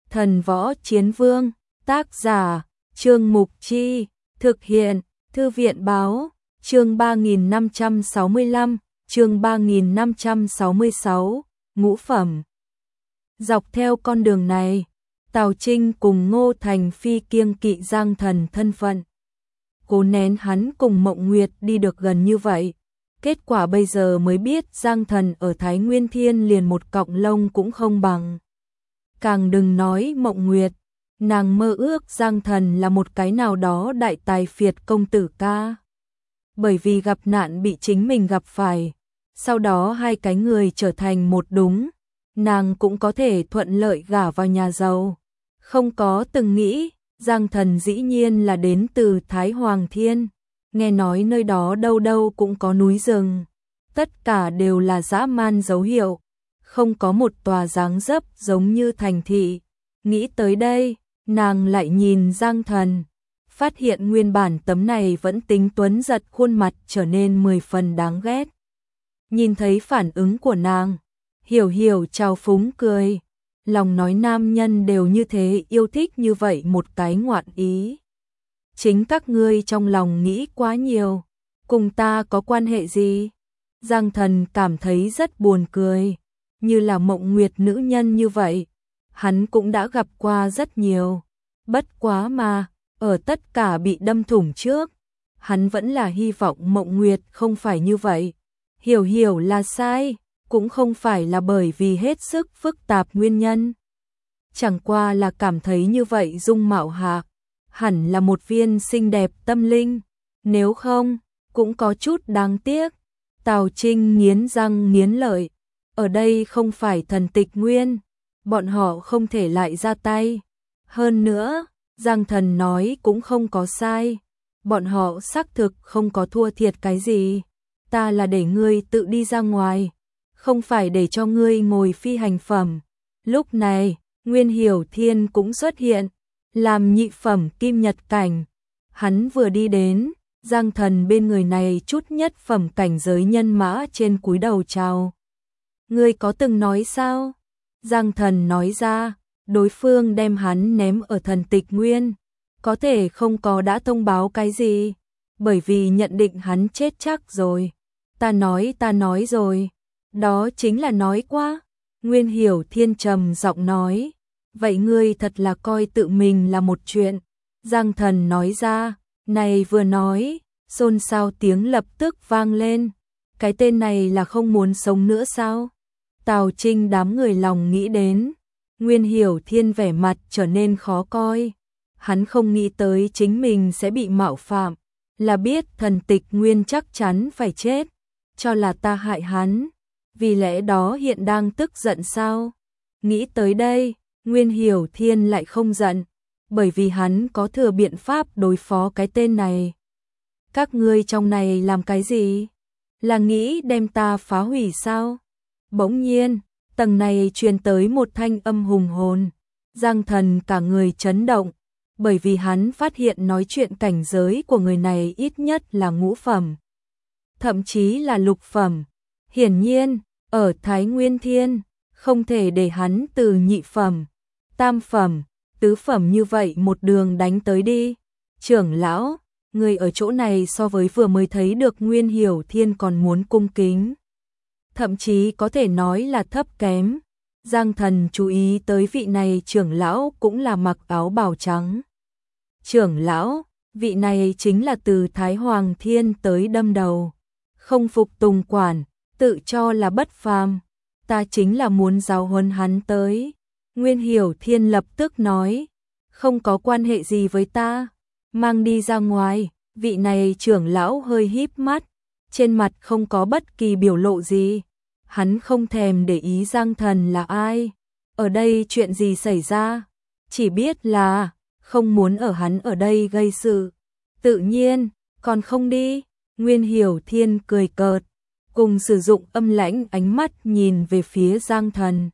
Thần Võ Chiến Vương, tác giả, Trương Mục Chi, thực hiện, Thư viện Báo, chương 3565, chương 3566, ngũ phẩm. Dọc theo con đường này, Tào Trinh cùng Ngô Thành Phi kiêng kỵ Giang Thần thân phận. Cố nén hắn cùng Mộng Nguyệt đi được gần như vậy. Kết quả bây giờ mới biết Giang Thần ở Thái Nguyên Thiên liền một cọng lông cũng không bằng. Càng đừng nói Mộng Nguyệt, nàng mơ ước Giang Thần là một cái nào đó đại tài phiệt công tử ca. Bởi vì gặp nạn bị chính mình gặp phải, sau đó hai cái người trở thành một đúng, nàng cũng có thể thuận lợi gả vào nhà giàu. Không có từng nghĩ, Giang Thần dĩ nhiên là đến từ Thái Hoàng Thiên, nghe nói nơi đó đâu đâu cũng có núi rừng, tất cả đều là dã man dấu hiệu, không có một tòa dáng dấp giống như thành thị. Nghĩ tới đây, nàng lại nhìn Giang Thần, phát hiện nguyên bản tấm này vẫn tính tuấn giật khuôn mặt trở nên 10 phần đáng ghét. Nhìn thấy phản ứng của nàng, Hiểu Hiểu trào phúng cười, lòng nói nam nhân đều như thế, yêu thích như vậy một cái ngoạn ý. Chính các ngươi trong lòng nghĩ quá nhiều, cùng ta có quan hệ gì? Giang Thần cảm thấy rất buồn cười, như là Mộng Nguyệt nữ nhân như vậy, hắn cũng đã gặp qua rất nhiều. Bất quá mà, ở tất cả bị đâm thủng trước, hắn vẫn là hy vọng Mộng Nguyệt không phải như vậy. Hiểu Hiểu là sai, cũng không phải là bởi vì hết sức phức tạp nguyên nhân. Chẳng qua là cảm thấy như vậy dung mạo hạ, hẳn là một viên xinh đẹp tâm linh, nếu không, cũng có chút đáng tiếc. Tào Trinh nghiến răng nghiến lợi, ở đây không phải Thần Tịch Nguyên, bọn họ không thể lại ra tay. Hơn nữa, Giang Thần nói cũng không có sai, bọn họ xác thực không có thua thiệt cái gì. Ta là để ngươi tự đi ra ngoài, không phải để cho ngươi ngồi phi hành phẩm. Lúc này, Nguyên Hiểu Thiên cũng xuất hiện, làm nhị phẩm kim nhật cảnh. Hắn vừa đi đến, Giang Thần bên người này chút nhất phẩm cảnh giới nhân mã trên cúi đầu chào. Ngươi có từng nói sao? Giang Thần nói ra, đối phương đem hắn ném ở Thần Tịch Nguyên, có thể không có đã thông báo cái gì, bởi vì nhận định hắn chết chắc rồi. Ta nói rồi, đó chính là nói quá. Nguyên Hiểu Thiên trầm giọng nói, vậy ngươi thật là coi tự mình là một chuyện. Giang Thần nói ra, này vừa nói, xôn xao tiếng lập tức vang lên. Cái tên này là không muốn sống nữa sao? Tào Trinh đám người lòng nghĩ đến. Nguyên Hiểu Thiên vẻ mặt trở nên khó coi. Hắn không nghĩ tới chính mình sẽ bị mạo phạm, là biết Thần Tịch Nguyên chắc chắn phải chết, cho là ta hại hắn, vì lẽ đó hiện đang tức giận sao? Nghĩ tới đây, Nguyên Hiểu Thiên lại không giận, bởi vì hắn có thừa biện pháp đối phó cái tên này. Các ngươi trong này làm cái gì? Là nghĩ đem ta phá hủy sao? Bỗng nhiên, tầng này truyền tới một thanh âm hùng hồn. Giang Thần cả người chấn động, bởi vì hắn phát hiện nói chuyện cảnh giới của người này ít nhất là ngũ phẩm, thậm chí là lục phẩm. Hiển nhiên, ở Thái Nguyên Thiên, không thể để hắn từ nhị phẩm, tam phẩm, tứ phẩm như vậy một đường đánh tới đi. Trưởng lão, người ở chỗ này so với vừa mới thấy được Nguyên Hiểu Thiên còn muốn cung kính, thậm chí có thể nói là thấp kém. Giang Thần chú ý tới vị này trưởng lão cũng là mặc áo bào trắng. Trưởng lão, vị này chính là từ Thái Hoàng Thiên tới đâm đầu, không phục tùng quản, tự cho là bất phàm, ta chính là muốn giáo huấn hắn tới. Nguyên Hiểu Thiên lập tức nói, không có quan hệ gì với ta, mang đi ra ngoài. Vị này trưởng lão hơi híp mắt, trên mặt không có bất kỳ biểu lộ gì. Hắn không thèm để ý Giang Thần là ai, ở đây chuyện gì xảy ra, chỉ biết là không muốn ở hắn ở đây gây sự. Tự nhiên, còn không đi. Nguyên Hiểu Thiên cười cợt, cùng sử dụng âm lãnh ánh mắt nhìn về phía Giang Thần.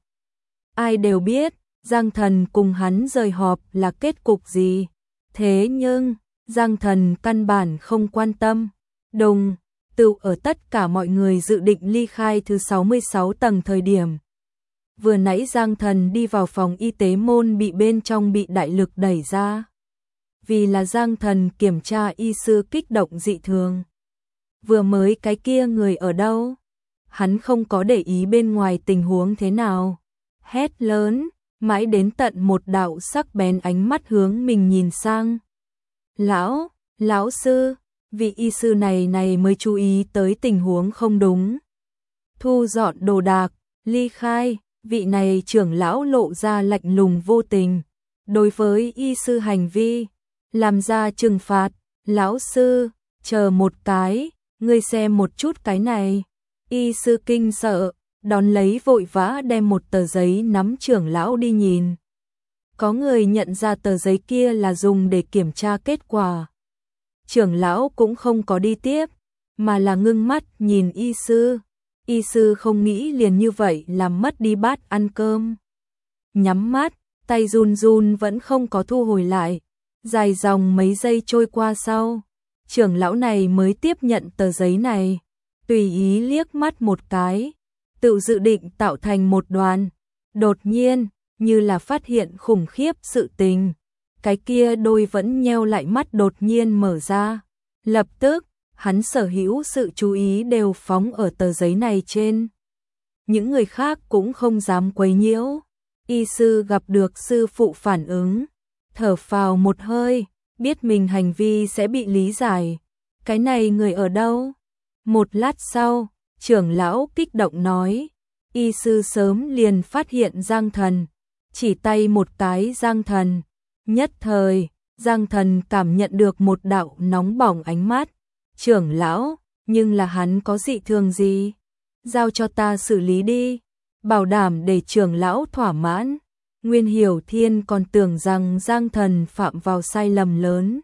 Ai đều biết, Giang Thần cùng hắn rời họp là kết cục gì. Thế nhưng, Giang Thần căn bản không quan tâm. Đùng, từ ở tất cả mọi người dự định ly khai thứ 66 tầng thời điểm, Vừa nãy Giang Thần đi vào phòng y tế môn bị bên trong bị đại lực đẩy ra. Vì là Giang Thần kiểm tra y sư kích động dị thường. Vừa mới cái kia người ở đâu? Hắn không có để ý bên ngoài tình huống thế nào. Hét lớn, mãi đến tận một đạo sắc bén ánh mắt hướng mình nhìn sang. Lão sư, vị y sư này mới chú ý tới tình huống không đúng. Thu dọn đồ đạc, ly khai, vị này trưởng lão lộ ra lạnh lùng vô tình. Đối với y sư hành vi, làm ra trừng phạt, lão sư, chờ một cái, ngươi xem một chút cái này. Y sư kinh sợ, đón lấy vội vã đem một tờ giấy nắm trưởng lão đi nhìn. Có người nhận ra tờ giấy kia là dùng để kiểm tra kết quả. Trưởng lão cũng không có đi tiếp, mà là ngưng mắt nhìn y sư. Y sư không nghĩ liền như vậy làm mất đi bát ăn cơm. Nhắm mắt, tay run run vẫn không có thu hồi lại. Dài dòng mấy giây trôi qua sau, trưởng lão này mới tiếp nhận tờ giấy này, tùy ý liếc mắt một cái, tự dự định tạo thành một đoàn. Đột nhiên, như là phát hiện khủng khiếp sự tình, cái kia đôi vẫn nheo lại mắt đột nhiên mở ra. Lập tức, hắn sở hữu sự chú ý đều phóng ở tờ giấy này trên. Những người khác cũng không dám quấy nhiễu. Y sư gặp được sư phụ phản ứng, thở phào một hơi, biết mình hành vi sẽ bị lý giải. Cái này người ở đâu? Một lát sau, trưởng lão kích động nói, y sư sớm liền phát hiện Giang Thần, chỉ tay một cái Giang Thần. Nhất thời, Giang Thần cảm nhận được một đạo nóng bỏng ánh mắt. Trưởng lão, nhưng là hắn có dị thường gì? Giao cho ta xử lý đi, bảo đảm để trưởng lão thỏa mãn. Nguyên Hiểu Thiên còn tưởng rằng Giang Thần phạm vào sai lầm lớn.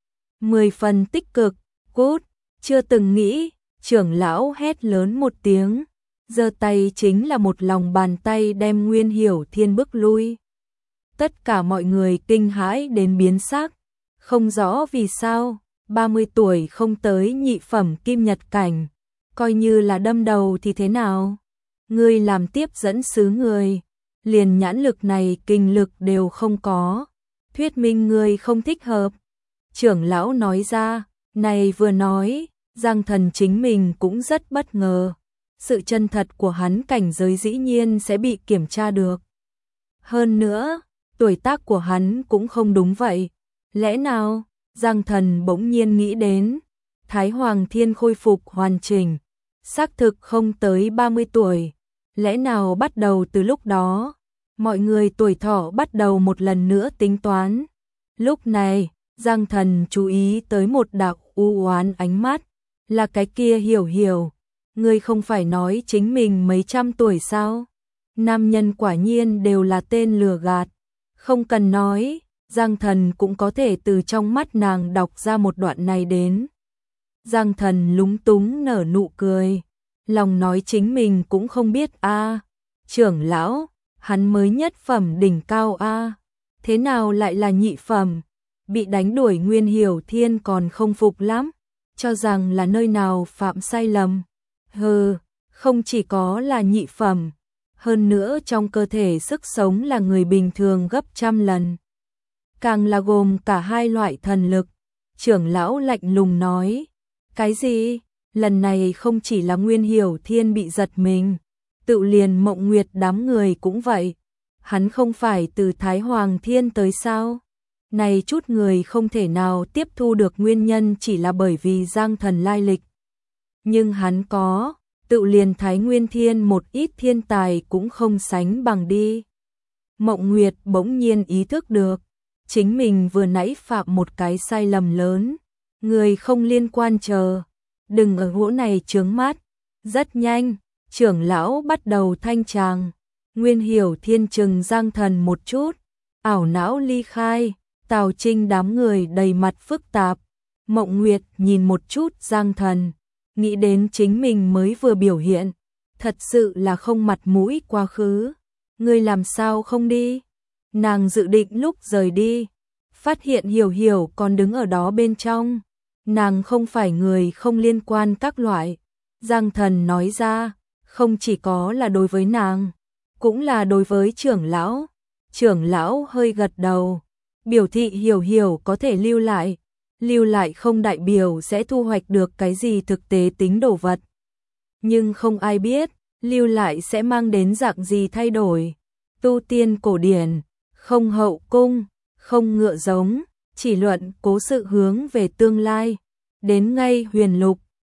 10 phần tích cực, cút, chưa từng nghĩ, trưởng lão hét lớn một tiếng, giơ tay chính là một lòng bàn tay đem Nguyên Hiểu Thiên bước lui. Tất cả mọi người kinh hãi đến biến sắc, không rõ vì sao, 30 tuổi không tới nhị phẩm kim nhật cảnh, coi như là đâm đầu thì thế nào? Ngươi làm tiếp dẫn sứ người, liền nhãn lực này kinh lực đều không có, thuyết minh ngươi không thích hợp. Trưởng lão nói ra, này vừa nói, Giang Thần chính mình cũng rất bất ngờ, sự chân thật của hắn cảnh giới dĩ nhiên sẽ bị kiểm tra được. Hơn nữa, tuổi tác của hắn cũng không đúng vậy, lẽ nào? Giang Thần bỗng nhiên nghĩ đến, Thái Hoàng Thiên khôi phục hoàn chỉnh, xác thực không tới 30 tuổi, lẽ nào bắt đầu từ lúc đó, mọi người tuổi thọ bắt đầu một lần nữa tính toán. Lúc này, Giang Thần chú ý tới một đạo u oán ánh mắt, là cái kia Hiểu, ngươi không phải nói chính mình mấy trăm tuổi sao? Nam nhân quả nhiên đều là tên lừa gạt, không cần nói. Giang Thần cũng có thể từ trong mắt nàng đọc ra một đoạn này đến. Giang Thần lúng túng nở nụ cười, lòng nói chính mình cũng không biết a. Trưởng lão, hắn mới nhất phẩm đỉnh cao a, thế nào lại là nhị phẩm? Bị đánh đuổi Nguyên Hiểu Thiên còn không phục lắm, cho rằng là nơi nào phạm sai lầm. Hừ, không chỉ có là nhị phẩm, hơn nữa trong cơ thể sức sống là người bình thường gấp trăm lần. Càng là gồm cả hai loại thần lực. Trưởng lão lạnh lùng nói, cái gì? Lần này không chỉ là Nguyên Hiểu Thiên bị giật mình, tự liền Mộng Nguyệt đám người cũng vậy. Hắn không phải từ Thái Hoàng Thiên tới sao? Này chút người không thể nào tiếp thu được nguyên nhân chỉ là bởi vì Giang Thần lai lịch. Nhưng hắn có, tự liền Thái Nguyên Thiên một ít thiên tài cũng không sánh bằng đi. Mộng Nguyệt bỗng nhiên ý thức được, chính mình vừa nãy phạm một cái sai lầm lớn, người không liên quan chờ, đừng ở chỗ này chướng mắt. Rất nhanh, trưởng lão bắt đầu thanh tràng, Nguyên Hiểu Thiên chừng Giang Thần một chút, ảo não ly khai, Tào Trinh đám người đầy mặt phức tạp. Mộng Nguyệt nhìn một chút Giang Thần, nghĩ đến chính mình mới vừa biểu hiện, thật sự là không mặt mũi quá khứ. Ngươi làm sao không đi? Nàng dự định lúc rời đi, phát hiện Hiểu còn đứng ở đó bên trong. Nàng không phải người không liên quan các loại. Giang Thần nói ra, không chỉ có là đối với nàng, cũng là đối với trưởng lão. Trưởng lão hơi gật đầu, biểu thị hiểu có thể lưu lại không đại biểu sẽ thu hoạch được cái gì thực tế tính đồ vật. Nhưng không ai biết, lưu lại sẽ mang đến dạng gì thay đổi. Tu tiên cổ điển, không hậu cung, không ngựa giống, chỉ luận cố sự hướng về tương lai. Đến ngay huyền lục,